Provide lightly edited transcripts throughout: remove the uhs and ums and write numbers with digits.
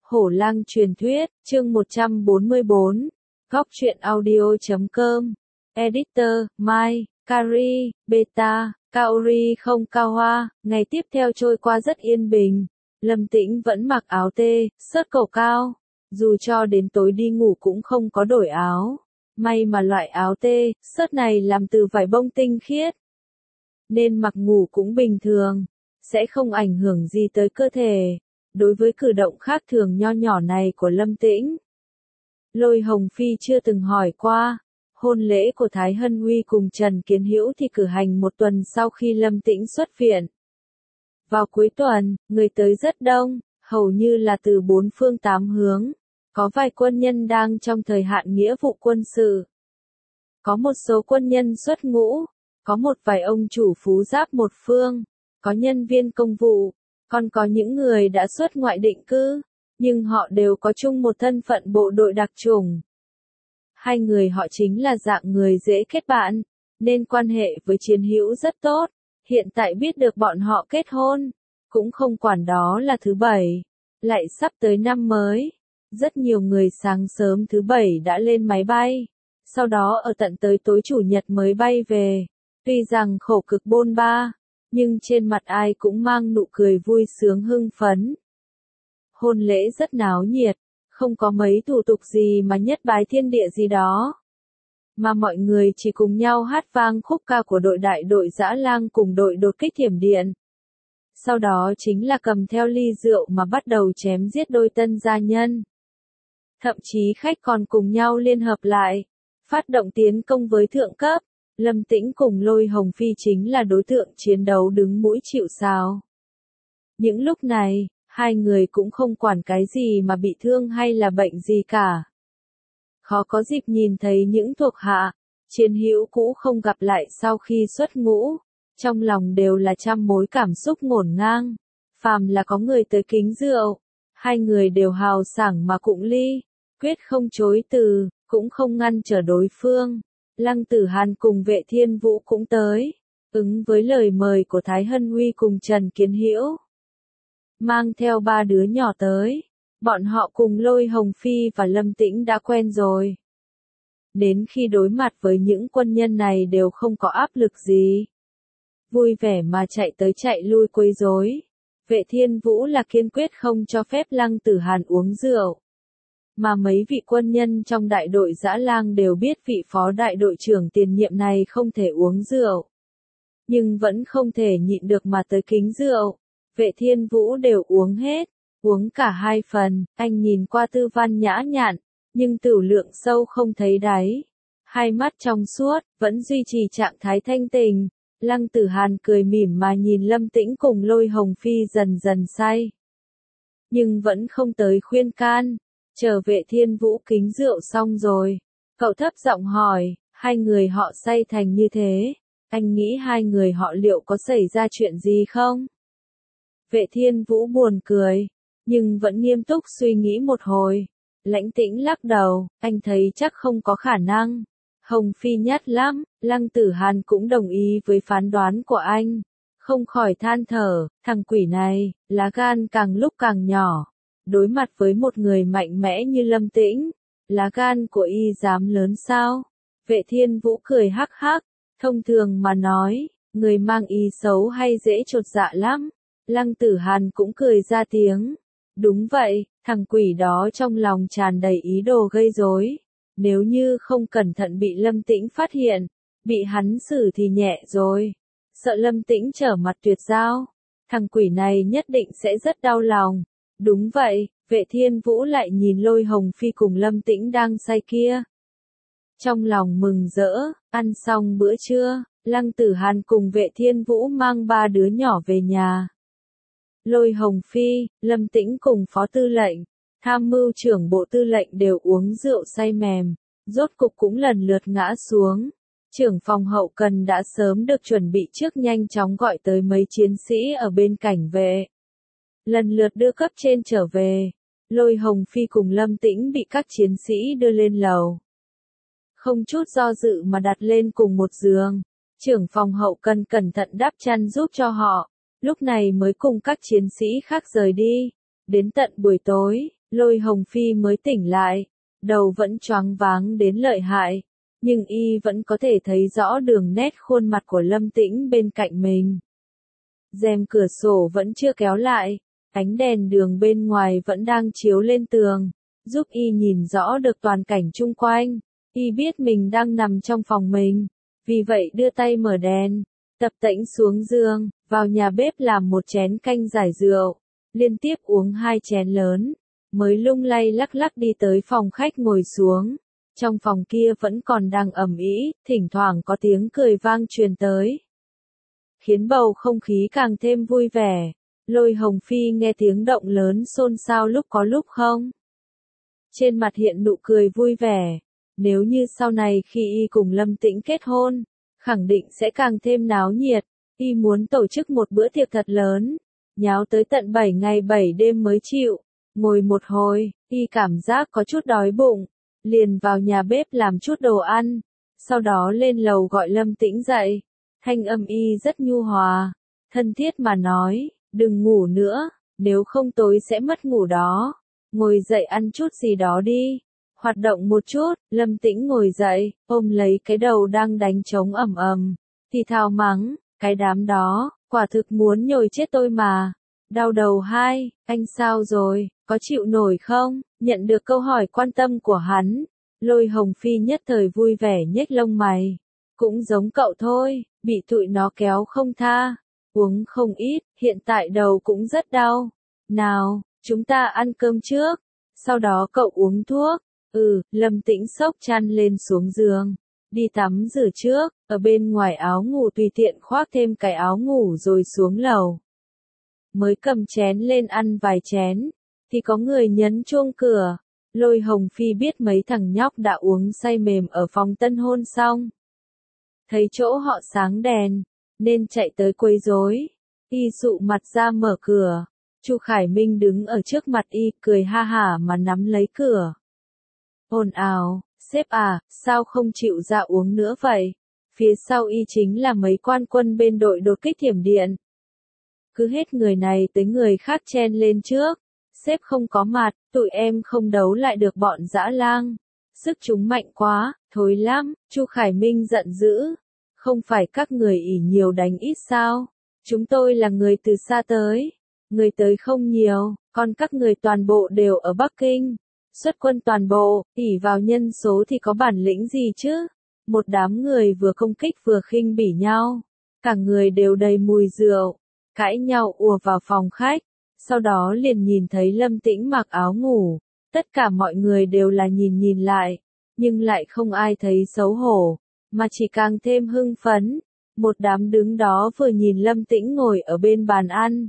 Hổ Lang truyền thuyết, chương 144, Góc truyện audio.com, Editor, Mai, Kari, Beta, Kaori không Cao Hoa. Ngày tiếp theo trôi qua rất yên bình. Lâm Tĩnh vẫn mặc áo tê, sớt cổ cao. Dù cho đến tối đi ngủ cũng không có đổi áo. May mà loại áo tê, sớt này làm từ vải bông tinh khiết, nên mặc ngủ cũng bình thường, sẽ không ảnh hưởng gì tới cơ thể. Đối với cử động khác thường nho nhỏ này của Lâm Tĩnh, Lôi Hồng Phi chưa từng hỏi qua. Hôn lễ của Thái Hân Huy cùng Trần Kiến Hữu thì cử hành một tuần sau khi Lâm Tĩnh xuất viện. Vào cuối tuần, người tới rất đông, hầu như là từ bốn phương tám hướng. Có vài quân nhân đang trong thời hạn nghĩa vụ quân sự. Có một số quân nhân xuất ngũ. Có một vài ông chủ phú giáp một phương. Có nhân viên công vụ. Còn có những người đã xuất ngoại định cư. Nhưng họ đều có chung một thân phận bộ đội đặc chủng. Hai người họ chính là dạng người dễ kết bạn, nên quan hệ với Chiến Hữu rất tốt. Hiện tại biết được bọn họ kết hôn, cũng không quản đó là thứ bảy, lại sắp tới năm mới. Rất nhiều người sáng sớm thứ bảy đã lên máy bay, sau đó ở tận tới tối chủ nhật mới bay về. Tuy rằng khổ cực bôn ba, nhưng trên mặt ai cũng mang nụ cười vui sướng hưng phấn. Hôn lễ rất náo nhiệt, không có mấy thủ tục gì mà nhất bái thiên địa gì đó. Mà mọi người chỉ cùng nhau hát vang khúc ca của đội đại đội Dã Lang cùng đội đột kích thiểm điện. Sau đó chính là cầm theo ly rượu mà bắt đầu chém giết đôi tân gia nhân. Thậm chí khách còn cùng nhau liên hợp lại, phát động tiến công với thượng cấp. Lâm Tĩnh cùng Lôi Hồng Phi chính là đối tượng chiến đấu đứng mũi chịu sào. Những lúc này, hai người cũng không quản cái gì mà bị thương hay là bệnh gì cả. Khó có dịp nhìn thấy những thuộc hạ, Chiến Hữu cũ không gặp lại sau khi xuất ngũ. Trong lòng đều là trăm mối cảm xúc ngổn ngang. Phàm là có người tới kính rượu, hai người đều hào sảng mà cụng ly, quyết không chối từ, cũng không ngăn trở đối phương. Lăng Tử Hàn cùng Vệ Thiên Vũ cũng tới, ứng với lời mời của Thái Hân Huy cùng Trần Kiến Hữu. Mang theo ba đứa nhỏ tới, bọn họ cùng Lôi Hồng Phi và Lâm Tĩnh đã quen rồi. Đến khi đối mặt với những quân nhân này đều không có áp lực gì. Vui vẻ mà chạy tới chạy lui quấy rối. Vệ Thiên Vũ là kiên quyết không cho phép Lăng Tử Hàn uống rượu. Mà mấy vị quân nhân trong đại đội Dã Lang đều biết vị phó đại đội trưởng tiền nhiệm này không thể uống rượu. Nhưng vẫn không thể nhịn được mà tới kính rượu. Vệ Thiên Vũ đều uống hết, uống cả hai phần. Anh nhìn qua Tư Văn nhã nhặn, nhưng tửu lượng sâu không thấy đáy. Hai mắt trong suốt, vẫn duy trì trạng thái thanh tình. Lăng Tử Hàn cười mỉm mà nhìn Lâm Tĩnh cùng Lôi Hồng Phi dần dần say. Nhưng vẫn không tới khuyên can. Chờ Vệ Thiên Vũ kính rượu xong rồi, cậu thấp giọng hỏi, hai người họ say thành như thế, anh nghĩ hai người họ liệu có xảy ra chuyện gì không? Vệ Thiên Vũ buồn cười, nhưng vẫn nghiêm túc suy nghĩ một hồi. Lãnh Tĩnh lắc đầu, anh thấy chắc không có khả năng. Hồng Phi nhát lắm. Lăng Tử Hàn cũng đồng ý với phán đoán của anh. Không khỏi than thở, thằng quỷ này, lá gan càng lúc càng nhỏ. Đối mặt với một người mạnh mẽ như Lâm Tĩnh, lá gan của y dám lớn sao? Vệ Thiên Vũ cười hắc hắc, thông thường mà nói, người mang ý xấu hay dễ chột dạ lắm. Lăng Tử Hàn cũng cười ra tiếng. Đúng vậy, thằng quỷ đó trong lòng tràn đầy ý đồ gây rối. Nếu như không cẩn thận bị Lâm Tĩnh phát hiện, bị hắn xử thì nhẹ rồi. Sợ Lâm Tĩnh trở mặt tuyệt giao, thằng quỷ này nhất định sẽ rất đau lòng. Đúng vậy, Vệ Thiên Vũ lại nhìn Lôi Hồng Phi cùng Lâm Tĩnh đang say kia. Trong lòng mừng rỡ, ăn xong bữa trưa, Lăng Tử Hàn cùng Vệ Thiên Vũ mang ba đứa nhỏ về nhà. Lôi Hồng Phi, Lâm Tĩnh cùng Phó Tư lệnh, Tham mưu trưởng Bộ Tư lệnh đều uống rượu say mềm, rốt cục cũng lần lượt ngã xuống. Trưởng phòng hậu cần đã sớm được chuẩn bị trước nhanh chóng gọi tới mấy chiến sĩ ở bên cảnh vệ. Lần lượt đưa cấp trên trở về, Lôi Hồng Phi cùng Lâm Tĩnh bị các chiến sĩ đưa lên lầu. Không chút do dự mà đặt lên cùng một giường, trưởng phòng hậu cần cẩn thận đắp chăn giúp cho họ, lúc này mới cùng các chiến sĩ khác rời đi. Đến tận buổi tối, Lôi Hồng Phi mới tỉnh lại, đầu vẫn choáng váng đến lợi hại, nhưng y vẫn có thể thấy rõ đường nét khuôn mặt của Lâm Tĩnh bên cạnh mình. Rèm cửa sổ vẫn chưa kéo lại, ánh đèn đường bên ngoài vẫn đang chiếu lên tường, giúp y nhìn rõ được toàn cảnh chung quanh. Y biết mình đang nằm trong phòng mình, vì vậy đưa tay mở đèn, tập tễnh xuống giường, vào nhà bếp làm một chén canh giải rượu, liên tiếp uống 2 chén lớn, mới lung lay lắc lắc đi tới phòng khách ngồi xuống. Trong phòng kia vẫn còn đang ầm ĩ, thỉnh thoảng có tiếng cười vang truyền tới, khiến bầu không khí càng thêm vui vẻ. Lôi Hồng Phi nghe tiếng động lớn xôn xao lúc có lúc không. Trên mặt hiện nụ cười vui vẻ, nếu như sau này khi y cùng Lâm Tĩnh kết hôn, khẳng định sẽ càng thêm náo nhiệt. Y muốn tổ chức một bữa tiệc thật lớn, nháo tới tận 7 ngày 7 đêm mới chịu. Ngồi một hồi, y cảm giác có chút đói bụng, liền vào nhà bếp làm chút đồ ăn, sau đó lên lầu gọi Lâm Tĩnh dậy. Thanh âm y rất nhu hòa, thân thiết mà nói, đừng ngủ nữa, nếu không tối sẽ mất ngủ đó. Ngồi dậy ăn chút gì đó đi, hoạt động một chút. Lâm Tĩnh ngồi dậy, ôm lấy cái đầu đang đánh trống ầm ầm, thì thào mắng, cái đám đó, quả thực muốn nhồi chết tôi mà. Đau đầu hai, anh sao rồi, có chịu nổi không? Nhận được câu hỏi quan tâm của hắn, Lôi Hồng Phi nhất thời vui vẻ nhếch lông mày. Cũng giống cậu thôi, bị tụi nó kéo không tha, uống không ít, hiện tại đầu cũng rất đau. Nào, chúng ta ăn cơm trước, sau đó cậu uống thuốc. Lâm Tĩnh xốc chăn lên xuống giường, đi tắm rửa trước, ở bên ngoài áo ngủ tùy tiện khoác thêm cái áo ngủ rồi xuống lầu. Mới cầm chén lên ăn vài chén, thì có người nhấn chuông cửa. Lôi Hồng Phi biết mấy thằng nhóc đã uống say mềm ở phòng tân hôn xong. Thấy chỗ họ sáng đèn, nên chạy tới quấy rối. Y sụ mặt ra mở cửa. Chu Khải Minh đứng ở trước mặt y, cười ha hả mà nắm lấy cửa. Ồn ào, sếp à, sao không chịu ra uống nữa vậy? Phía sau y chính là mấy quan quân bên đội đột kích thiểm điện. Cứ hết người này tới người khác chen lên trước. Sếp không có mặt, tụi em không đấu lại được bọn dã lang. Sức chúng mạnh quá, thối lắm. Chu Khải Minh giận dữ. Không phải các người ỷ nhiều đánh ít sao? Chúng tôi là người từ xa tới. Người tới không nhiều, còn các người toàn bộ đều ở Bắc Kinh. Xuất quân toàn bộ, ỷ vào nhân số thì có bản lĩnh gì chứ? Một đám người vừa công kích vừa khinh bỉ nhau. Cả người đều đầy mùi rượu. Cãi nhau ùa vào phòng khách. Sau đó liền nhìn thấy Lâm Tĩnh mặc áo ngủ. Tất cả mọi người đều là nhìn lại. Nhưng lại không ai thấy xấu hổ. Mà chỉ càng thêm hưng phấn. Một đám đứng đó vừa nhìn Lâm Tĩnh ngồi ở bên bàn ăn.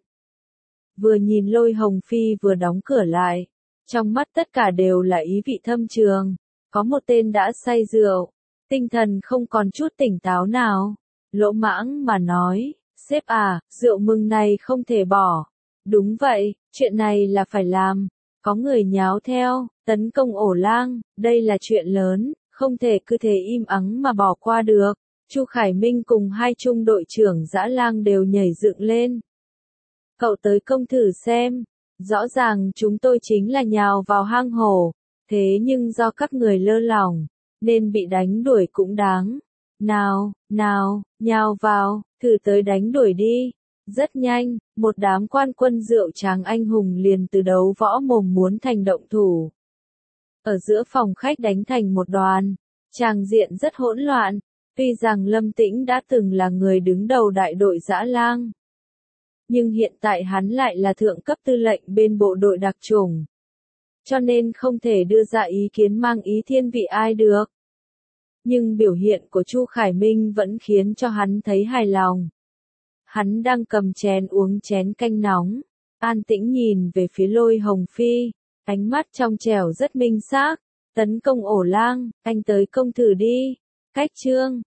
Vừa nhìn Lôi Hồng Phi vừa đóng cửa lại. Trong mắt tất cả đều là ý vị thâm trường. Có một tên đã say rượu. Tinh thần không còn chút tỉnh táo nào. Lỗ mãng mà nói, sếp à, rượu mừng này không thể bỏ. Đúng vậy, chuyện này là phải làm. Có người nháo theo, tấn công ổ lang, đây là chuyện lớn, không thể cứ thế im ắng mà bỏ qua được. Chu Khải Minh cùng hai trung đội trưởng dã lang đều nhảy dựng lên. Cậu tới công thử xem, rõ ràng chúng tôi chính là nhào vào hang hổ, thế nhưng do các người lơ lỏng, nên bị đánh đuổi cũng đáng. Nào, nhào vào, thử tới đánh đuổi đi. Rất nhanh, một đám quan quân rượu tráng anh hùng liền từ đấu võ mồm muốn thành động thủ. Ở giữa phòng khách đánh thành một đoàn, tràng diện rất hỗn loạn, tuy rằng Lâm Tĩnh đã từng là người đứng đầu đại đội dã lang. Nhưng hiện tại hắn lại là thượng cấp tư lệnh bên bộ đội đặc chủng. Cho nên không thể đưa ra ý kiến mang ý thiên vị ai được. Nhưng biểu hiện của Chu Khải Minh vẫn khiến cho hắn thấy hài lòng. Hắn đang cầm chén uống chén canh nóng, an tĩnh nhìn về phía Lôi Hồng Phi, ánh mắt trong trẻo rất minh xác, tấn công ổ lang, anh tới công thử đi. Cách chương